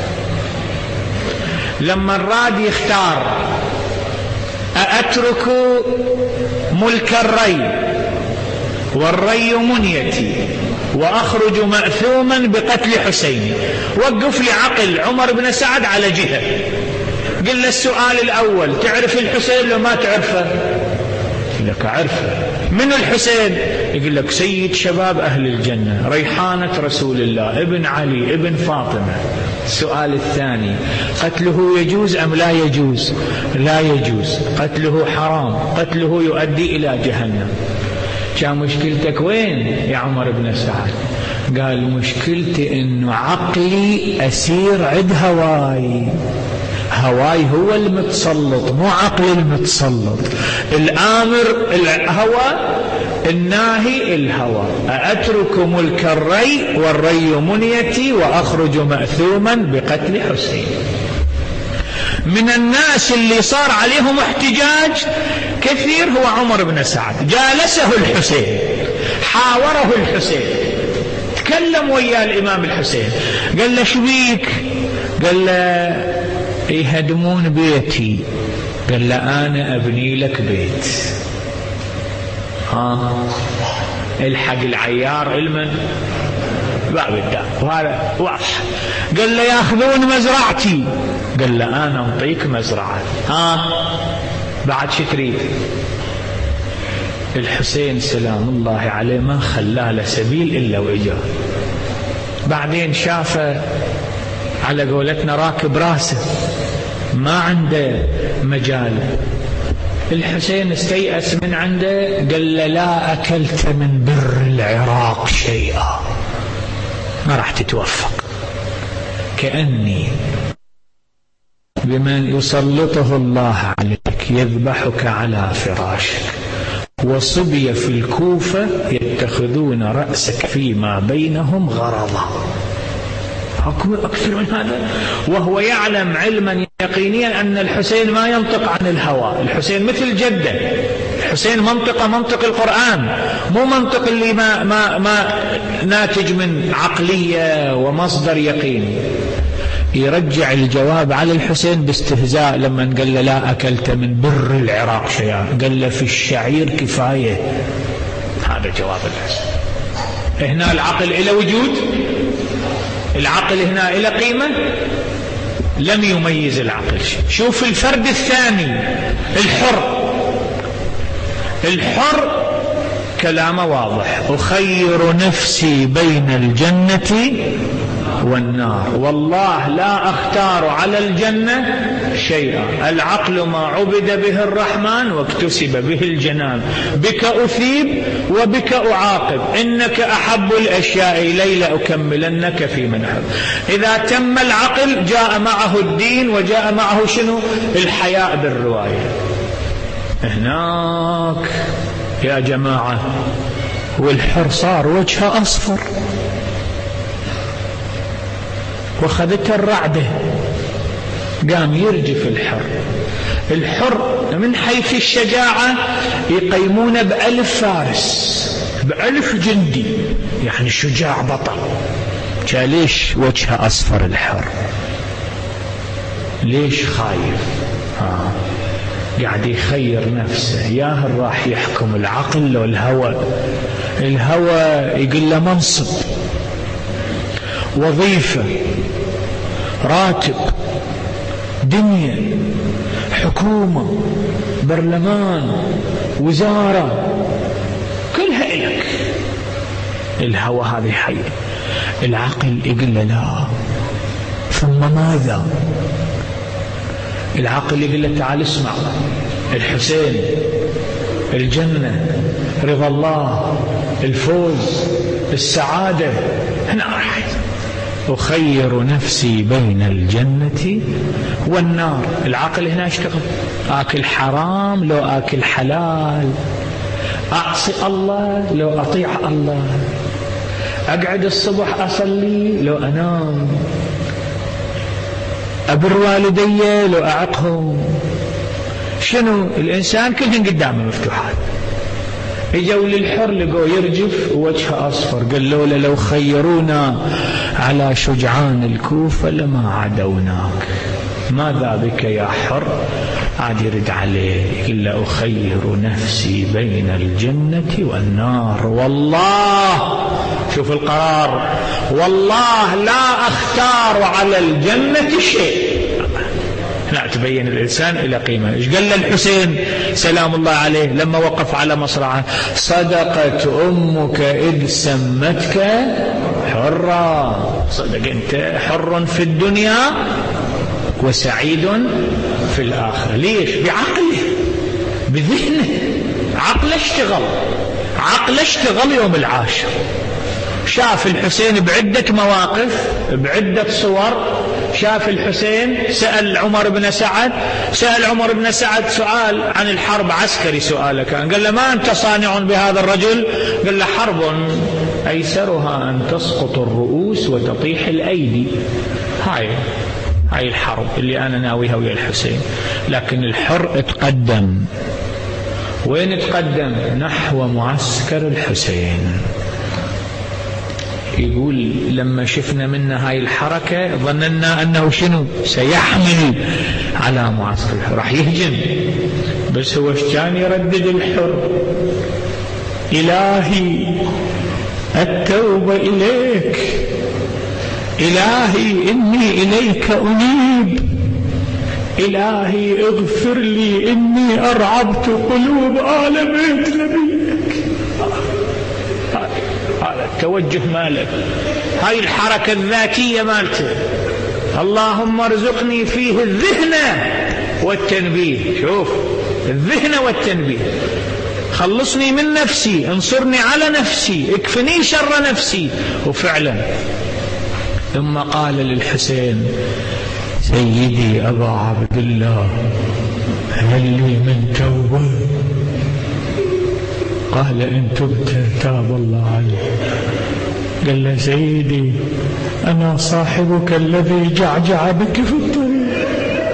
لما راد يختار أأترك ملك الري والري منيتي وأخرج مأثوما بقتل حسين، وقف لي عقل عمر بن سعد على جهة، قل له السؤال الأول: تعرف الحسين لو ما تعرفه؟ يقول لك أعرفه. من الحسين؟ يقول لك سيد شباب أهل الجنة، ريحانة رسول الله، ابن علي ابن فاطمة. السؤال الثاني: قتله يجوز أم لا يجوز؟ لا يجوز. قتله حرام، قتله يؤدي إلى جهنم. كان مشكلتك وين يا عمر بن سعد؟ قال: مشكلتي إنه عقلي أسير عند هواي، هواي هو المتسلط مو عقل المتسلط. الآمر الهوى، الناهي الهوى. أترك ملك الري والري منيتي وأخرج مأثوما بقتل حسين. من الناس اللي صار عليهم احتجاج كثير هو عمر بن سعد. جالسه الحسين، حاوره الحسين، تكلم ويا الإمام الحسين، قال له: شبيك؟ قال له: يهدمون بيتي. قال له: أنا أبني لك بيت. ها الحق العيار المن باب الدار، وهذا واضح. قال له: ياخذون مزرعتي. قال له: أنا أعطيك مزرعة. ها بعد شو تريد؟ الحسين سلام الله عليه ما خلى له سبيل إلا وإجاه. بعدين شافه على قولتنا راكب راسه، ما عنده مجال. الحسين استيأس من عنده، قال له: لا أكلت من بر العراق شيئا، ما راح تتوفق. كأني بمن يسلطه الله عليك يذبحك على فراشك، وصبي في الكوفة يتخذون رأسك فيما بينهم غرضا. أكثر من هذا، وهو يعلم علما يقينيا أن الحسين ما ينطق عن الهوى. الحسين مثل جده، الحسين منطقة منطق القرآن، مو منطق اللي ما, ما, ما ناتج من عقلية ومصدر يقيني. يرجع الجواب على الحسين باستهزاء لما قال له: لا أكلت من بر العراق شيئا. قال له: في الشعير كفاية. هذا جواب الحسين. هنا العقل إلى وجود، العقل هنا إلى قيمة، لم يميز العقل. شوف الفرد الثاني الحر. الحر كلامه واضح: أخير نفسي بين الجنة والنار، والله لا أختار على الجنة شيئا. العقل ما عبد به الرحمن واكتسب به الجنان، بك أثيب وبك أعاقب، إنك أحب الأشياء إلي لأكملنك في منحب. إذا تم العقل جاء معه الدين، وجاء معه شنو؟ الحياء بالرواية. هناك يا جماعة والحر صار وجهه أصفر، وخذته الرعدة، قام يرجف الحر. الحر من حيث الشجاعة يقيمون بألف فارس، بألف جندي، يعني شجاع بطل. ليش وجهه أصفر الحر؟ ليش خايف؟ آه. قاعد يخير نفسه، ياهل راح يحكم العقل لو الهوى. الهوى يقول له منصب، وظيفة، راتب، دنيا، حكومة، برلمان، وزارة، كلها إلك. الهوى هذه حي. العقل يقول له لا، ثم ماذا؟ العقل يقول له تعال اسمع، الحسين، الجنة، رضا الله، الفوز، السعادة، هنا راح. أخير نفسي بين الجنة والنار. العقل هنا اشتغل، آكل حرام لو آكل حلال، أعصي الله لو أطيع الله، أقعد الصبح أصلي لو أنام، أبر والدي لو أعقهم. شنو الإنسان كلهن قدامه مفتوحات. اجوا للحر لقوا يرجف ووجهه أصفر، قال له لو خيرونا على شجعان الكوفة لما عدوناك، ماذا بك يا حر؟ عاد يرد عليه يقول له أخير نفسي بين الجنة والنار، والله شوف القرار، والله لا أختار على الجنة شيء. لا تبين الإنسان إلى قيمة. إيش قال الحسين سلام الله عليه لما وقف على مصرعه؟ صدقت أمك إذ سمتك حرا. صدق أنت حر في الدنيا وسعيد في الآخرة. ليش؟ بعقله بذهنه. عقل اشتغل عقل اشتغل يوم العاشر، شاف الحسين بعدة مواقف بعدة صور. شاف الحسين، سأل عمر بن سعد سأل عمر بن سعد سؤال عن الحرب عسكري، سؤاله كان، قال له ما أنت صانع بهذا الرجل؟ قال له حرب أيسرها أن تسقط الرؤوس وتطيح الأيدي. هاي هاي الحرب اللي أنا ناويها ويا الحسين. لكن الحر اتقدم. وين اتقدم؟ نحو معسكر الحسين. يقول لما شفنا منا هاي الحركة ظننا أنه شنو سيحمل على معسكر الحر، راح يهجم. بس هو ايش كان يردد الحر؟ إلهي التوبة إليك، إلهي إني إليك أنيب، إلهي اغفر لي إني أرعبت قلوب آل بيت نبيك. هذا التوجه مالك، هاي الحركة الذاتية مالته. اللهم ارزقني فيه الذهن والتنبيه. شوف، الذهن والتنبيه. خلصني من نفسي، انصرني على نفسي، اكفني شر نفسي. وفعلا ثم قال للحسين: سيدي أبا عبد الله هل لي من توبة؟ قال: إن تبت تاب الله عليك. قال له: سيدي أنا صاحبك الذي جعجع بك في الطريق.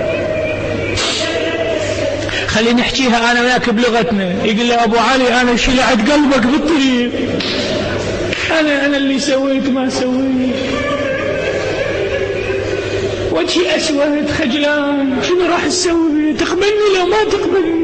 خلينا نحكيها أنا وياك بلغتنا. يقول له أبو علي: أنا شلعت قلبك بالطريق، أنا أنا اللي سويت ما سويت، وجهي أسود خجلان، شنو راح تسوي؟ تقبلني لو ما تقبلني؟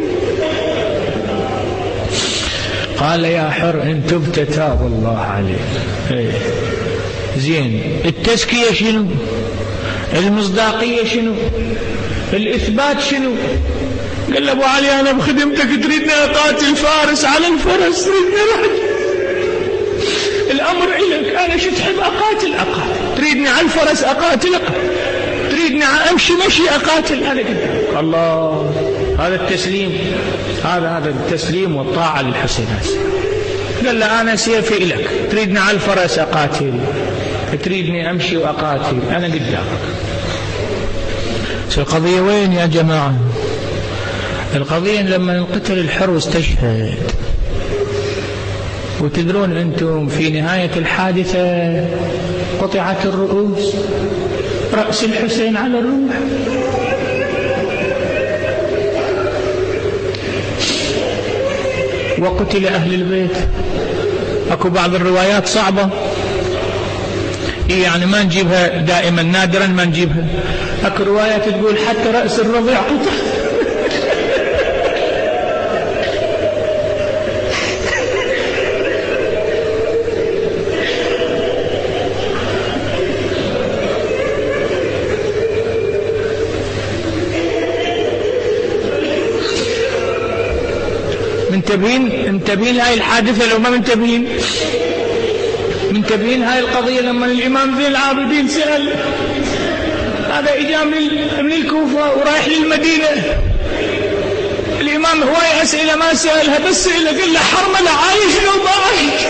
قال: يا حر إن تبت تاب الله عليك. ايه زين، التزكية شنو؟ المصداقية شنو؟ الإثبات شنو؟ قال له أبو علي: أنا بخدمتك، تريدني أقاتل فارس على الفرس، تريدني رجل، الأمر إلك، أنا شو تحب؟ أقاتل أقاتل، تريدني على الفرس أقاتل أقاتل، تريدني أمشي مشي أقاتل، أنا كده. الله، هذا التسليم، هذا هذا التسليم والطاعة للحسين. قال له: أنا سيفي إلك، تريدني على الفرس أقاتل، تريدني أمشي وأقاتل، أنا قدامك. القضية وين يا جماعة؟ القضية لما انقتل الحر واستشهد. وتدرون أنتم في نهاية الحادثة قطعت الرؤوس، رأس الحسين على الروح. وقتل أهل البيت. أكو بعض الروايات صعبة، يعني ما نجيبها دائما، نادرا ما نجيبها. أكو روايات تقول حتى رأس الرضيع قطع. منتبهين منتبهين هاي الحادثة لو ما منتبهين؟ منتبهين هاي القضية لما الإمام زين العابدين سأل، هذا إجا من الكوفة ورايح للمدينة، الإمام هواي أسئلة ما سألها، بس سأله قال له: حرملة عايش لو ما عايش؟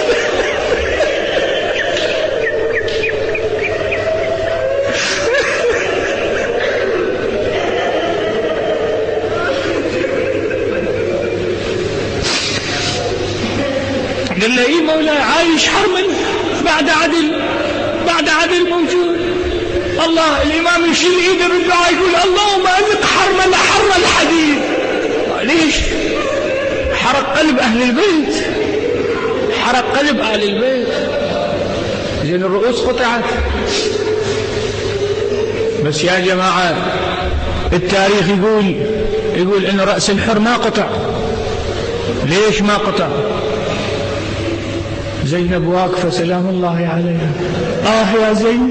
قال له: إيه مولاي، عايش حرمل بعد عدل، بعد عدل موجود. الله، الإمام يشيل إيده بالدعاء يقول: اللهم ألق حرمل حر الحديد. ليش؟ حرق قلب أهل البيت، حرق قلب أهل البيت. زين الرؤوس قطعت. بس يا جماعة التاريخ يقول يقول إن رأس الحر ما قطع. ليش ما قطع؟ زينب واقفة سلام الله عليها، آه يا زينب،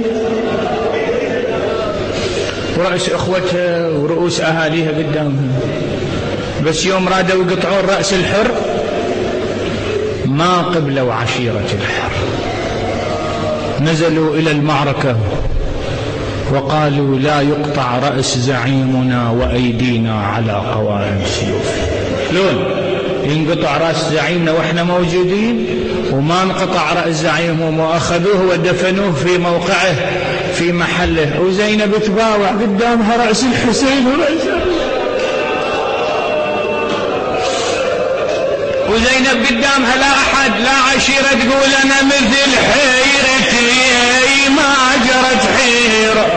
ورأس إخوتها ورؤوس أهاليها قدامها. بس يوم رادوا يقطعون رأس الحر ما قبلوا عشيرة الحر. نزلوا إلى المعركة وقالوا لا يقطع رأس زعيمنا وأيدينا على قوائم السيوف. شلون ينقطع رأس زعيمنا وإحنا موجودين وما انقطع رأس زعيمهم؟ وأخذوه ودفنوه في موقعه في محله، وزينب تباوع قدامها رأس الحسين ورأس، وزينب قدامها لا أحد لا عشيرة تقول أنا مثل حيرتي ما جرت حيرة،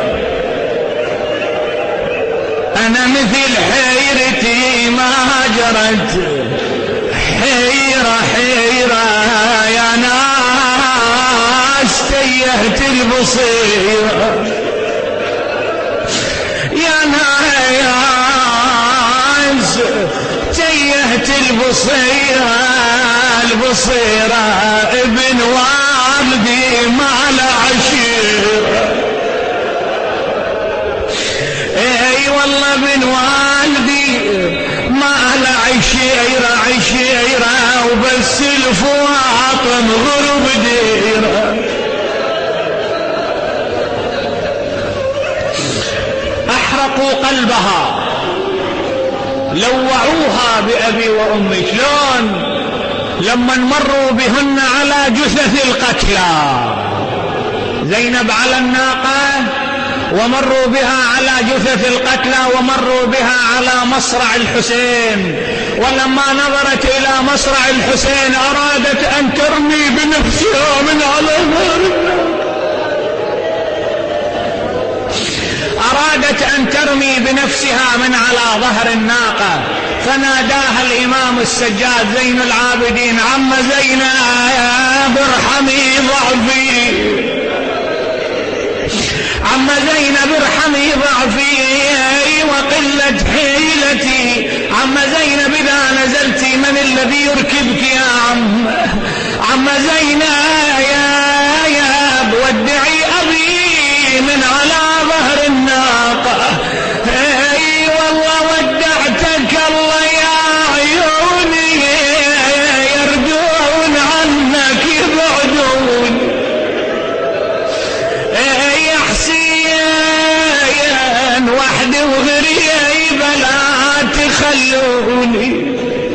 أنا مثل حيرتي ما جرت حيرة حيرة يا ناس تيهت البصيرة يا ناس تيهت البصيرة البصيرة ابن والدي ما له عشيرة، اي والله ابن والدي ما له عشيرة عشيرة وبس الفواطم غرب ديرة. احرقوا قلبها لوعوها بأبي وأمي. شلون؟ لما مروا بهن على جثث القتلى، زينب على الناقة ومروا بها على جثث القتلى ومروا بها على مصرع الحسين، ولما نظرت إلى مصرع الحسين أرادت أن ترمي بنفسها من على النار، أرادت أن ترمي بنفسها من على ظهر الناقة، فناداها الإمام السجاد زين العابدين عم زينب ارحمي ضعفي، عم زينب ارحمي ضعفي وقلة حيلتي، عم زينب إذا نزلتي من الذي يركبك يا عم، عم زينب ودعي أبي من على ظهر الناقة، اي والله ودعتك الله يا عيوني يردون عنك يبعدون، يا حسين وحدي وغريبة لا تخلوني.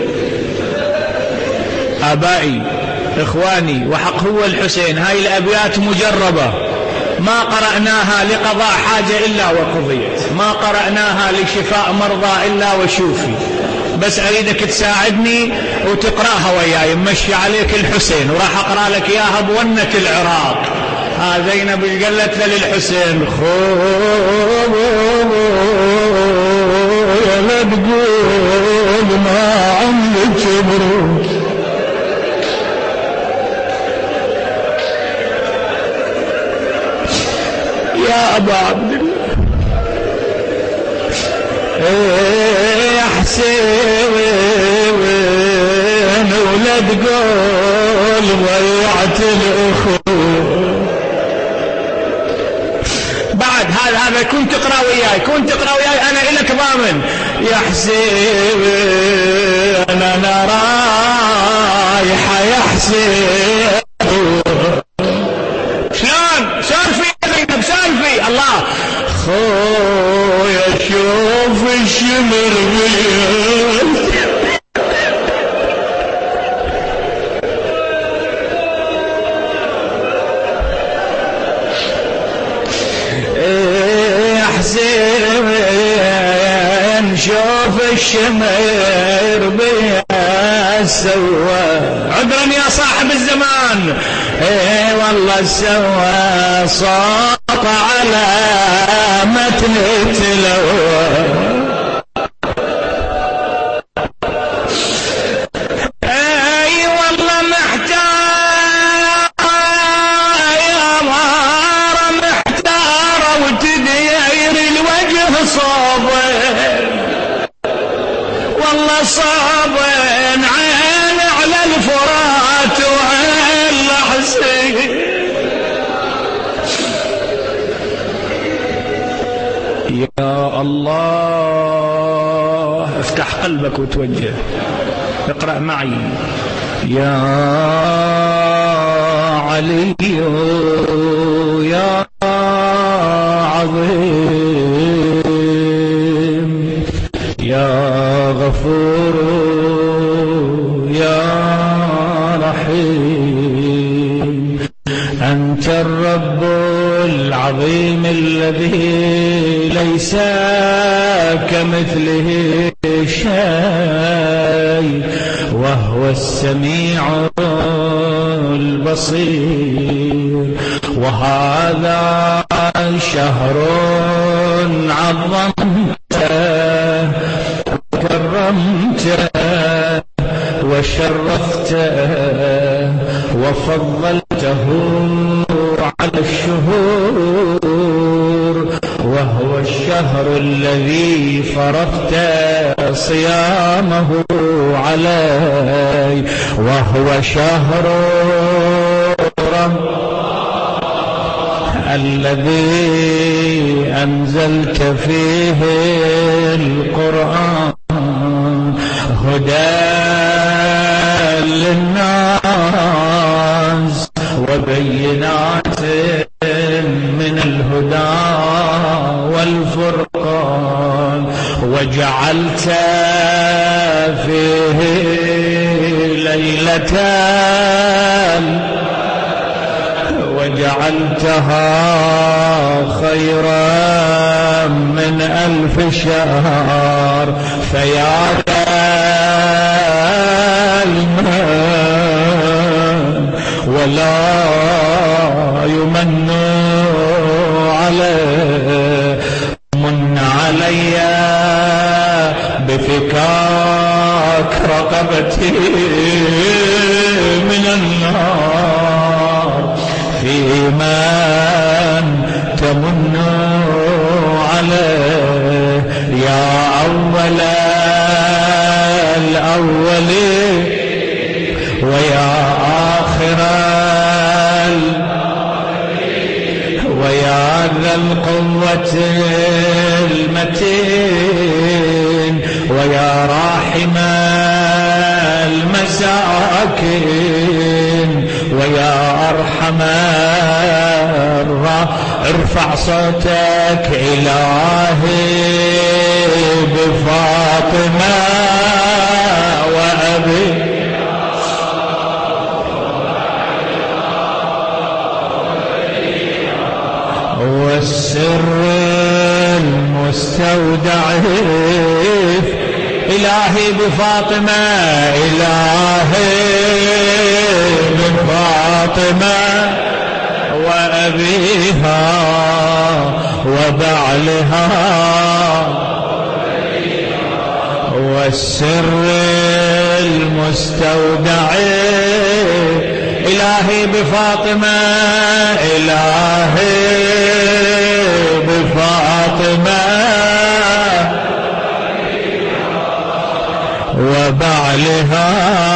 آبائي إخواني وحق هو الحسين، هاي الأبيات مجربة ما قرأناها لقضاء حاجة إلا وقضيت، ما قرأناها لشفاء مرضى إلا وشوفي، بس أريدك تساعدني وتقرأها وياي، مشي عليك الحسين وراح أقرأ لك إياها بونة العراق. ها زينب قالت للحسين خوب لا تقول ما عمك جبروت، يا أبا عبد الله يا حسين ولا تقول ضيعت الأخوة. بعد هذا هذا كنت تقرأ وياي كنت تقرأ وياي أنا إلك ضامن يا حسين أنا رايحة يا حسين. شلون سالفي يا زينب سالفي الله خويا شوف الشمر بيا يا حسين شوف الشمر بيا سوى عذرا يا صاحب الزمان اي والله سوى صوت على متن تلوى اي والله محتار يا مارة محتارة وتدير الوجه صابر والله صابر عين على الفرات وعين الحسين. يا الله افتح قلبك وتوجه اقرأ معي. يا علي يا عظيم يا غفور يا رحيم، أنت الرب العظيم الذي ليس كمثله شيء، وهو السميع البصير. وهذا شهر عظمته وكرمته وشرفته وفضلته على الشهور، وهو الشهر الذي فرضت صيامه علي، وهو شهر الذي أنزلت فيه القرآن هدى للناس وبينات من الهدى والفرقان، وجعلت فيه ليلة وجعلتها خيرا من ألف شهر. فيا المن ولا يمن عليه، من علي بفكاك رقبتي من النار، في من تمن عليه يا أول الأولين ويا آخر ويا ذا القوة المتين، ويا راحم المساكين، ويا أرحم الراحمين. ارفع صوتك إلهي بفاطمة وأبي والسر المستودع، إلهي بفاطمة إلهي بفاطمة وأبيها وبعلها والسر المستودع، إلهي بفاطمة إلهي بفاطمة وبعلها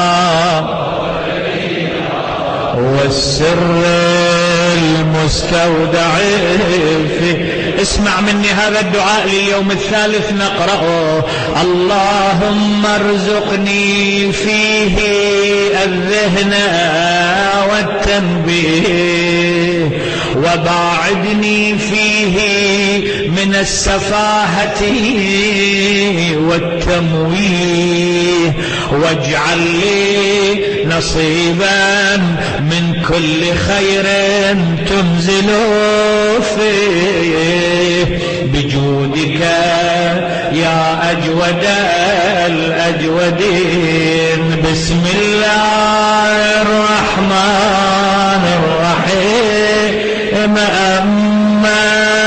والسر المستودع في. اسمع مني هذا الدعاء لليوم الثالث نقرأه. اللهم ارزقني فيه الذهن والتنبيه، وباعدني فيه من السفاهة والتمويه، واجعل لي نصيبا من كل خير تنزل فيه بجودك يا أجود الأجودين. بسم الله الرحمن الرحيم. أما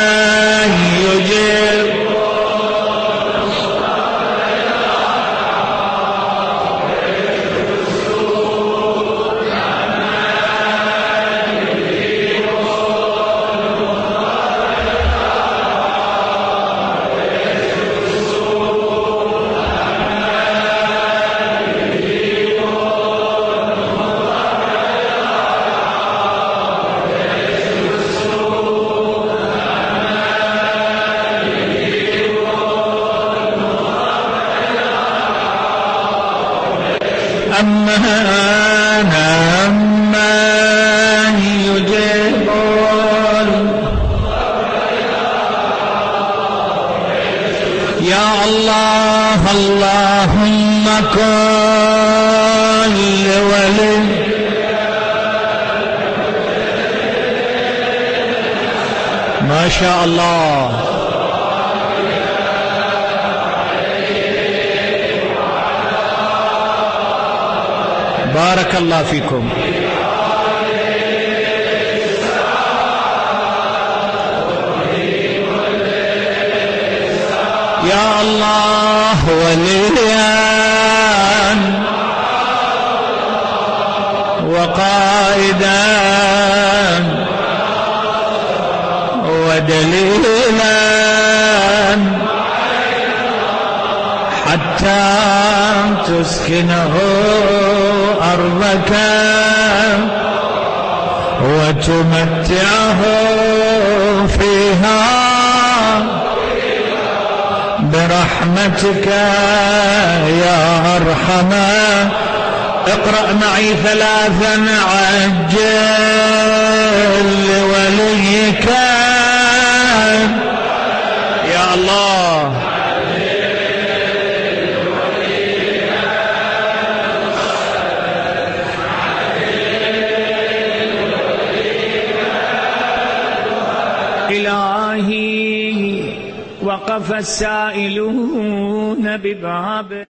يجيب أمن أمن الله اللهم كن لولي ما شاء الله. بارك الله فيكم. يا الله وليا وقائدا ودليلا حتى تسكنه أرضك وتمتعه فيها برحمتك يا أرحم. اقرأ معي ثلاثا عجل لوليك يا الله. إلهي وقف السائلون بباب